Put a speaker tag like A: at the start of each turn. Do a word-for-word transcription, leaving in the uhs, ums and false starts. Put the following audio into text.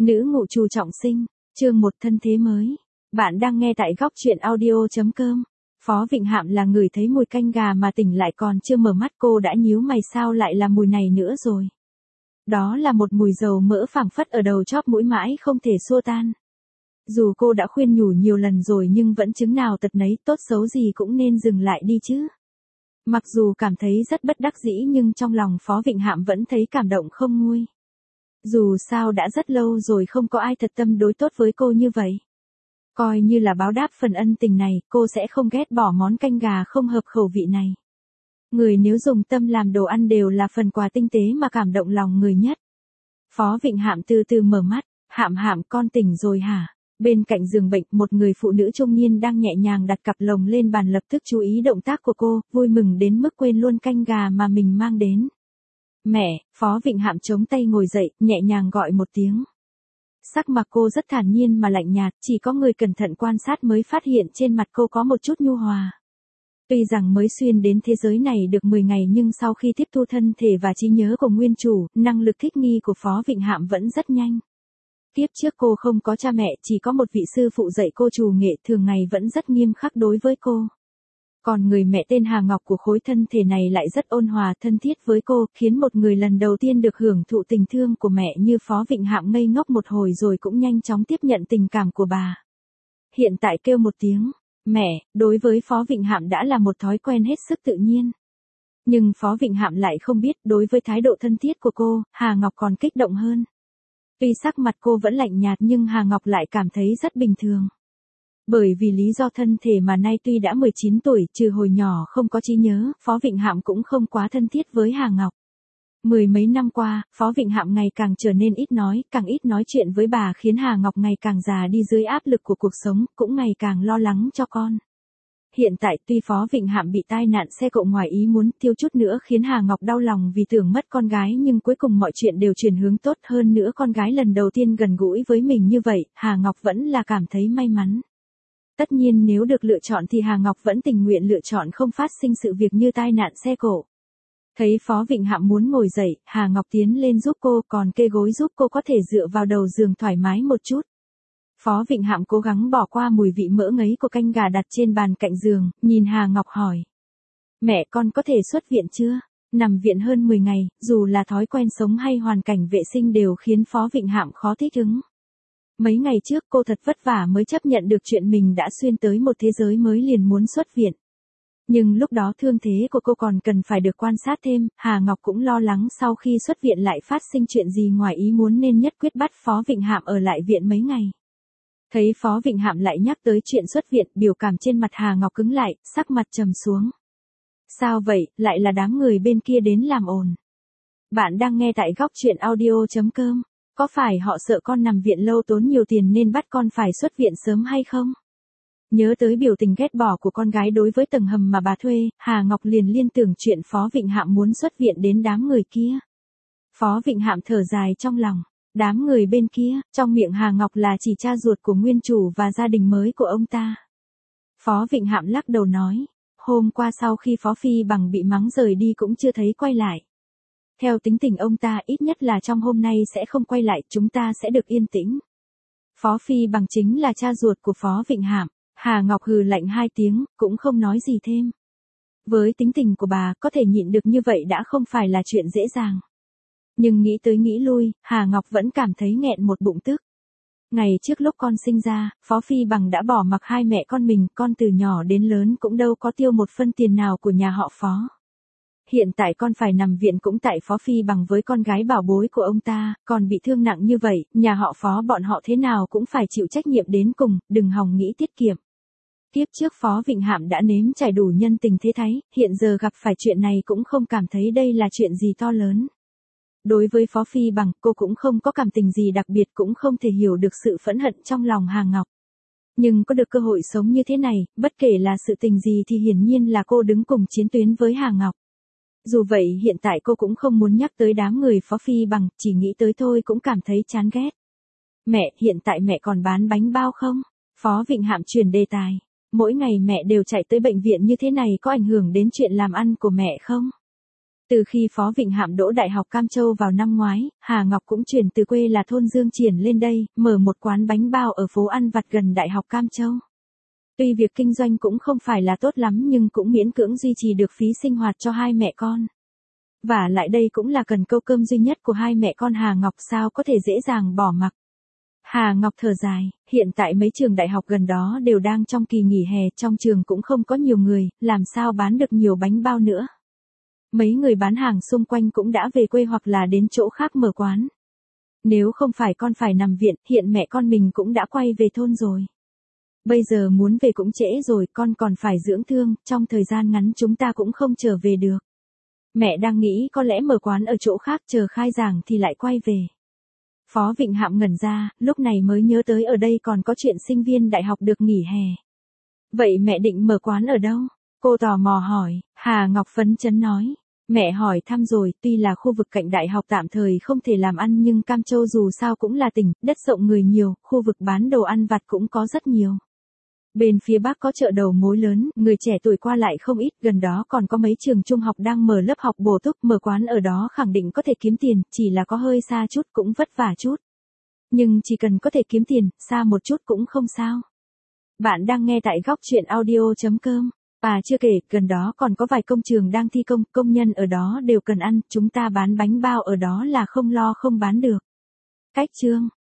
A: Nữ ngụ trù trọng sinh, chương một thân thế mới. Bạn đang nghe tại góc truyện audio chấm com. Phó Vịnh Hạm là người thấy mùi canh gà mà tỉnh lại còn chưa mở mắt cô đã nhíu mày, sao lại là mùi này nữa rồi. Đó là một mùi dầu mỡ phảng phất ở đầu chóp mũi mãi không thể xua tan. Dù cô đã khuyên nhủ nhiều lần rồi nhưng vẫn chứng nào tật nấy, tốt xấu gì cũng nên dừng lại đi chứ. Mặc dù cảm thấy rất bất đắc dĩ nhưng trong lòng Phó Vịnh Hạm vẫn thấy cảm động không nguôi. Dù sao đã rất lâu rồi không có ai thật tâm đối tốt với cô như vậy. Coi như là báo đáp phần ân tình này, cô sẽ không ghét bỏ món canh gà không hợp khẩu vị này. Người nếu dùng tâm làm đồ ăn đều là phần quà tinh tế mà cảm động lòng người nhất. Phó Vịnh Hạm từ từ mở mắt, Hạm Hạm con tỉnh rồi hả? Bên cạnh giường bệnh, một người phụ nữ trung niên đang nhẹ nhàng đặt cặp lồng lên bàn lập tức chú ý động tác của cô, vui mừng đến mức quên luôn canh gà mà mình mang đến. Mẹ, Phó Vịnh Hạm chống tay ngồi dậy, nhẹ nhàng gọi một tiếng. Sắc mặt cô rất thản nhiên mà lạnh nhạt, chỉ có người cẩn thận quan sát mới phát hiện trên mặt cô có một chút nhu hòa. Tuy rằng mới xuyên đến thế giới này được mười ngày nhưng sau khi tiếp thu thân thể và trí nhớ của nguyên chủ, năng lực thích nghi của Phó Vịnh Hạm vẫn rất nhanh. Tiếp trước cô không có cha mẹ, chỉ có một vị sư phụ dạy cô trù nghệ, thường ngày vẫn rất nghiêm khắc đối với cô. Còn người mẹ tên Hà Ngọc của khối thân thể này lại rất ôn hòa thân thiết với cô, khiến một người lần đầu tiên được hưởng thụ tình thương của mẹ như Phó Vịnh Hạm ngây ngốc một hồi rồi cũng nhanh chóng tiếp nhận tình cảm của bà. Hiện tại kêu một tiếng, mẹ, đối với Phó Vịnh Hạm đã là một thói quen hết sức tự nhiên. Nhưng Phó Vịnh Hạm lại không biết, đối với thái độ thân thiết của cô, Hà Ngọc còn kích động hơn. Tuy sắc mặt cô vẫn lạnh nhạt nhưng Hà Ngọc lại cảm thấy rất bình thường. Bởi vì lý do thân thể mà nay tuy đã mười chín tuổi, trừ hồi nhỏ không có trí nhớ, Phó Vịnh Hạm cũng không quá thân thiết với Hà Ngọc. Mười mấy năm qua, Phó Vịnh Hạm ngày càng trở nên ít nói, càng ít nói chuyện với bà khiến Hà Ngọc ngày càng già đi dưới áp lực của cuộc sống, cũng ngày càng lo lắng cho con. Hiện tại tuy Phó Vịnh Hạm bị tai nạn xe cộ ngoài ý muốn, thiếu chút nữa khiến Hà Ngọc đau lòng vì tưởng mất con gái nhưng cuối cùng mọi chuyện đều chuyển hướng tốt hơn nữa, con gái lần đầu tiên gần gũi với mình như vậy, Hà Ngọc vẫn là cảm thấy may mắn. Tất nhiên nếu được lựa chọn thì Hà Ngọc vẫn tình nguyện lựa chọn không phát sinh sự việc như tai nạn xe cộ. Thấy Phó Vịnh Hạm muốn ngồi dậy, Hà Ngọc tiến lên giúp cô, còn kê gối giúp cô có thể dựa vào đầu giường thoải mái một chút. Phó Vịnh Hạm cố gắng bỏ qua mùi vị mỡ ngấy của canh gà đặt trên bàn cạnh giường, nhìn Hà Ngọc hỏi. Mẹ con có thể xuất viện chưa? Nằm viện hơn mười ngày, dù là thói quen sống hay hoàn cảnh vệ sinh đều khiến Phó Vịnh Hạm khó thích ứng. Mấy ngày trước cô thật vất vả mới chấp nhận được chuyện mình đã xuyên tới một thế giới mới liền muốn xuất viện. Nhưng lúc đó thương thế của cô còn cần phải được quan sát thêm, Hà Ngọc cũng lo lắng sau khi xuất viện lại phát sinh chuyện gì ngoài ý muốn nên nhất quyết bắt Phó Vịnh Hạm ở lại viện mấy ngày. Thấy Phó Vịnh Hạm lại nhắc tới chuyện xuất viện, biểu cảm trên mặt Hà Ngọc cứng lại, sắc mặt trầm xuống. Sao vậy, lại là đám người bên kia đến làm ồn. Bạn đang nghe tại góc truyện audio chấm com. Có phải họ sợ con nằm viện lâu tốn nhiều tiền nên bắt con phải xuất viện sớm hay không? Nhớ tới biểu tình ghét bỏ của con gái đối với tầng hầm mà bà thuê, Hà Ngọc liền liên tưởng chuyện Phó Vịnh Hạm muốn xuất viện đến đám người kia. Phó Vịnh Hạm thở dài trong lòng. Đám người bên kia, trong miệng Hà Ngọc là chỉ cha ruột của nguyên chủ và gia đình mới của ông ta. Phó Vịnh Hạm lắc đầu nói, hôm qua sau khi Phó Phi Bằng bị mắng rời đi cũng chưa thấy quay lại. Theo tính tình ông ta ít nhất là trong hôm nay sẽ không quay lại, chúng ta sẽ được yên tĩnh. Phó Phi Bằng chính là cha ruột của Phó Vịnh Hạm. Hà Ngọc hừ lạnh hai tiếng, cũng không nói gì thêm. Với tính tình của bà, có thể nhịn được như vậy đã không phải là chuyện dễ dàng. Nhưng nghĩ tới nghĩ lui, Hà Ngọc vẫn cảm thấy nghẹn một bụng tức. Ngày trước lúc con sinh ra, Phó Phi Bằng đã bỏ mặc hai mẹ con mình, con từ nhỏ đến lớn cũng đâu có tiêu một phân tiền nào của nhà họ Phó. Hiện tại con phải nằm viện cũng tại Phó Phi Bằng với con gái bảo bối của ông ta, còn bị thương nặng như vậy, nhà họ Phó bọn họ thế nào cũng phải chịu trách nhiệm đến cùng, đừng hòng nghĩ tiết kiệm. Tiếp trước Phó Vịnh Hạm đã nếm trải đủ nhân tình thế thái, hiện giờ gặp phải chuyện này cũng không cảm thấy đây là chuyện gì to lớn. Đối với Phó Phi Bằng, cô cũng không có cảm tình gì đặc biệt, cũng không thể hiểu được sự phẫn hận trong lòng Hà Ngọc. Nhưng có được cơ hội sống như thế này, bất kể là sự tình gì thì hiển nhiên là cô đứng cùng chiến tuyến với Hà Ngọc. Dù vậy hiện tại cô cũng không muốn nhắc tới đám người Phó Phi Bằng, chỉ nghĩ tới thôi cũng cảm thấy chán ghét. Mẹ, hiện tại mẹ còn bán bánh bao không? Phó Vịnh Hạm chuyển đề tài. Mỗi ngày mẹ đều chạy tới bệnh viện như thế này có ảnh hưởng đến chuyện làm ăn của mẹ không? Từ khi Phó Vịnh Hạm đỗ Đại học Cam Châu vào năm ngoái, Hà Ngọc cũng chuyển từ quê là thôn Dương Triển lên đây, mở một quán bánh bao ở phố ăn vặt gần Đại học Cam Châu. Tuy việc kinh doanh cũng không phải là tốt lắm nhưng cũng miễn cưỡng duy trì được phí sinh hoạt cho hai mẹ con. Và lại đây cũng là cần câu cơm duy nhất của hai mẹ con Hà Ngọc, sao có thể dễ dàng bỏ mặc. Hà Ngọc thở dài, hiện tại mấy trường đại học gần đó đều đang trong kỳ nghỉ hè, trong trường cũng không có nhiều người, làm sao bán được nhiều bánh bao nữa. Mấy người bán hàng xung quanh cũng đã về quê hoặc là đến chỗ khác mở quán. Nếu không phải con phải nằm viện, hiện mẹ con mình cũng đã quay về thôn rồi. Bây giờ muốn về cũng trễ rồi, con còn phải dưỡng thương, trong thời gian ngắn chúng ta cũng không trở về được. Mẹ đang nghĩ có lẽ mở quán ở chỗ khác, chờ khai giảng thì lại quay về. Phó Vịnh Hạm ngẩn ra, lúc này mới nhớ tới ở đây còn có chuyện sinh viên đại học được nghỉ hè. Vậy mẹ định mở quán ở đâu? Cô tò mò hỏi. Hà Ngọc phấn chấn nói. Mẹ hỏi thăm rồi, tuy là khu vực cạnh đại học tạm thời không thể làm ăn nhưng Cam Châu dù sao cũng là tỉnh, đất rộng người nhiều, khu vực bán đồ ăn vặt cũng có rất nhiều. Bên phía Bắc có chợ đầu mối lớn, người trẻ tuổi qua lại không ít, gần đó còn có mấy trường trung học đang mở lớp học bổ túc, mở quán ở đó khẳng định có thể kiếm tiền, chỉ là có hơi xa chút cũng vất vả chút. Nhưng chỉ cần có thể kiếm tiền, xa một chút cũng không sao. Bạn đang nghe tại góc truyện audio chấm com. À chưa kể, gần đó còn có vài công trường đang thi công, công nhân ở đó đều cần ăn, chúng ta bán bánh bao ở đó là không lo không bán được. Cách chương